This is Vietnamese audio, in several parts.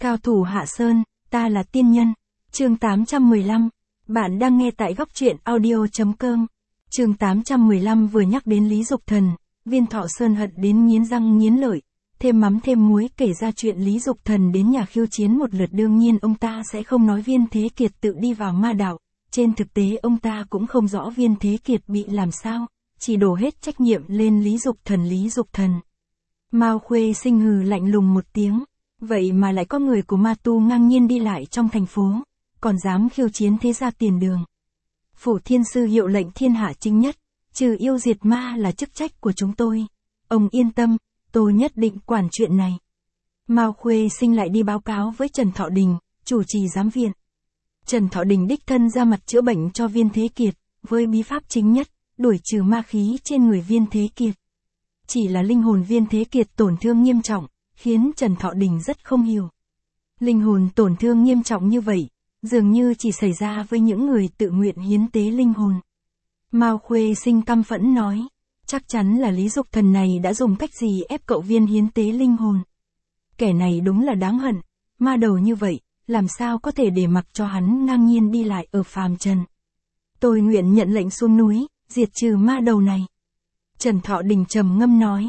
Cao thủ Hạ Sơn, ta là tiên nhân. Chương 815. Bạn đang nghe tại góc truyện audio.com. Chương 815 vừa nhắc đến Lý Dục Thần, Viên Thọ Sơn hận đến nghiến răng nghiến lợi, thêm mắm thêm muối kể ra chuyện Lý Dục Thần đến nhà khiêu chiến một lượt. Đương nhiên ông ta sẽ không nói Viên Thế Kiệt tự đi vào ma đạo, trên thực tế ông ta cũng không rõ Viên Thế Kiệt bị làm sao, chỉ đổ hết trách nhiệm lên Lý Dục Thần. Lý Dục Thần. Mao Khuê Sinh hừ lạnh lùng một tiếng, vậy mà lại có người của ma tu ngang nhiên đi lại trong thành phố, còn dám khiêu chiến thế gia tiền đường. Phủ Thiên Sư hiệu lệnh thiên hạ chính nhất, trừ yêu diệt ma là chức trách của chúng tôi. Ông yên tâm, tôi nhất định quản chuyện này. Mao Khuê Sinh lại đi báo cáo với Trần Thọ Đình, chủ trì giám viện. Trần Thọ Đình đích thân ra mặt chữa bệnh cho Viên Thế Kiệt, với bí pháp chính nhất, đuổi trừ ma khí trên người Viên Thế Kiệt. Chỉ là linh hồn Viên Thế Kiệt tổn thương nghiêm trọng, khiến Trần Thọ Đình rất không hiểu. Linh hồn tổn thương nghiêm trọng như vậy, dường như chỉ xảy ra với những người tự nguyện hiến tế linh hồn. Mao Khuê Sinh căm phẫn nói, chắc chắn là Lý Dục Thần này đã dùng cách gì ép cậu Viên hiến tế linh hồn. Kẻ này đúng là đáng hận, ma đầu như vậy, làm sao có thể để mặc cho hắn ngang nhiên đi lại ở phàm trần. Tôi nguyện nhận lệnh xuống núi, diệt trừ ma đầu này. Trần Thọ Đình trầm ngâm nói,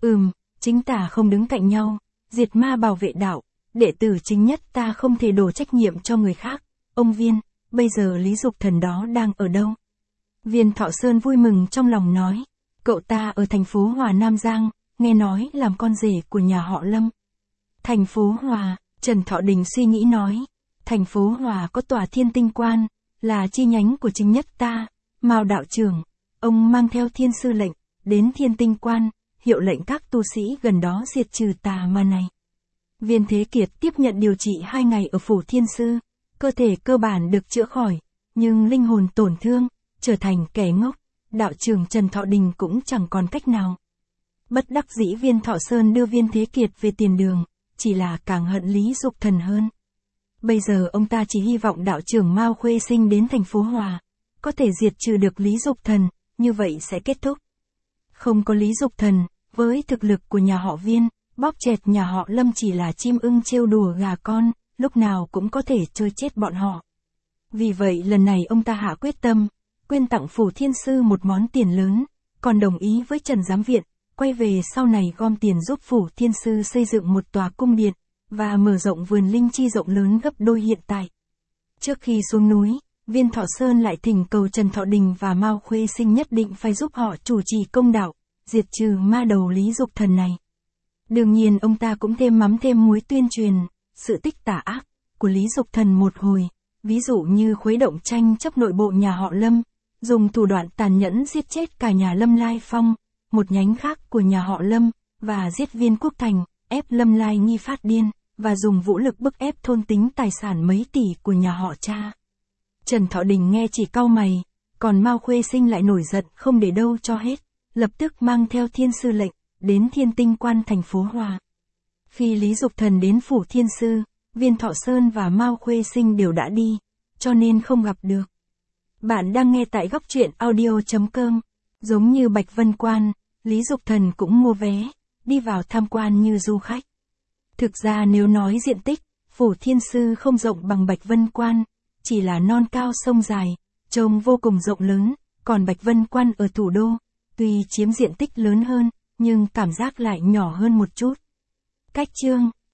chính tả không đứng cạnh nhau, diệt ma bảo vệ đạo, đệ tử chính nhất ta không thể đổ trách nhiệm cho người khác. Ông Viên, bây giờ Lý Dục Thần đó đang ở đâu? Viên Thọ Sơn vui mừng trong lòng nói, cậu ta ở thành phố Hòa Nam Giang, nghe nói làm con rể của nhà họ Lâm. Thành phố Hòa, Trần Thọ Đình suy nghĩ nói, thành phố Hòa có tòa Thiên Tinh Quan, là chi nhánh của chính nhất ta. Mao đạo trưởng, ông mang theo Thiên Sư lệnh, đến Thiên Tinh Quan, hiệu lệnh các tu sĩ gần đó diệt trừ tà ma này. Viên Thế Kiệt tiếp nhận điều trị 2 ngày ở phủ Thiên Sư, cơ thể cơ bản được chữa khỏi, nhưng linh hồn tổn thương, trở thành kẻ ngốc. Đạo trưởng Trần Thọ Đình cũng chẳng còn cách nào. Bất đắc dĩ Viên Thọ Sơn đưa Viên Thế Kiệt về tiền đường, chỉ là càng hận Lý Dục Thần hơn. Bây giờ ông ta chỉ hy vọng đạo trưởng Mao Khuê Sinh đến thành phố Hòa, có thể diệt trừ được Lý Dục Thần, như vậy sẽ kết thúc. Không có Lý Dục Thần, với thực lực của nhà họ Viên, bóp chẹt nhà họ Lâm chỉ là chim ưng trêu đùa gà con, lúc nào cũng có thể chơi chết bọn họ. Vì vậy lần này ông ta hạ quyết tâm, quyên tặng phủ Thiên Sư một món tiền lớn, còn đồng ý với Trần Giám Viện, quay về sau này gom tiền giúp phủ Thiên Sư xây dựng một tòa cung điện, và mở rộng vườn linh chi rộng lớn gấp đôi hiện tại. Trước khi xuống núi, Viên Thọ Sơn lại thỉnh cầu Trần Thọ Đình và Mao Khuê Sinh nhất định phải giúp họ chủ trì công đạo, diệt trừ ma đầu Lý Dục Thần này. Đương nhiên ông ta cũng thêm mắm thêm muối tuyên truyền sự tích tà ác của Lý Dục Thần một hồi, ví dụ như khuấy động tranh chấp nội bộ nhà họ Lâm, dùng thủ đoạn tàn nhẫn giết chết cả nhà Lâm Lai Phong, một nhánh khác của nhà họ Lâm, và giết Viên Quốc Thành, ép Lâm Lai Nghi phát điên, và dùng vũ lực bức ép thôn tính tài sản mấy tỷ của nhà họ cha. Trần Thọ Đình nghe chỉ cau mày, còn Mao Khuê Sinh lại nổi giận không để đâu cho hết, lập tức mang theo Thiên Sư lệnh, đến Thiên Tinh Quan thành phố Hòa. Khi Lý Dục Thần đến phủ Thiên Sư, Viên Thọ Sơn và Mao Khuê Sinh đều đã đi, cho nên không gặp được. Bạn đang nghe tại góc truyện audio.com. Giống như Bạch Vân Quan, Lý Dục Thần cũng mua vé, đi vào tham quan như du khách. Thực ra nếu nói diện tích, phủ Thiên Sư không rộng bằng Bạch Vân Quan, chỉ là non cao sông dài, trông vô cùng rộng lớn, còn Bạch Vân Quan ở thủ đô, tuy chiếm diện tích lớn hơn, nhưng cảm giác lại nhỏ hơn một chút. Cách chương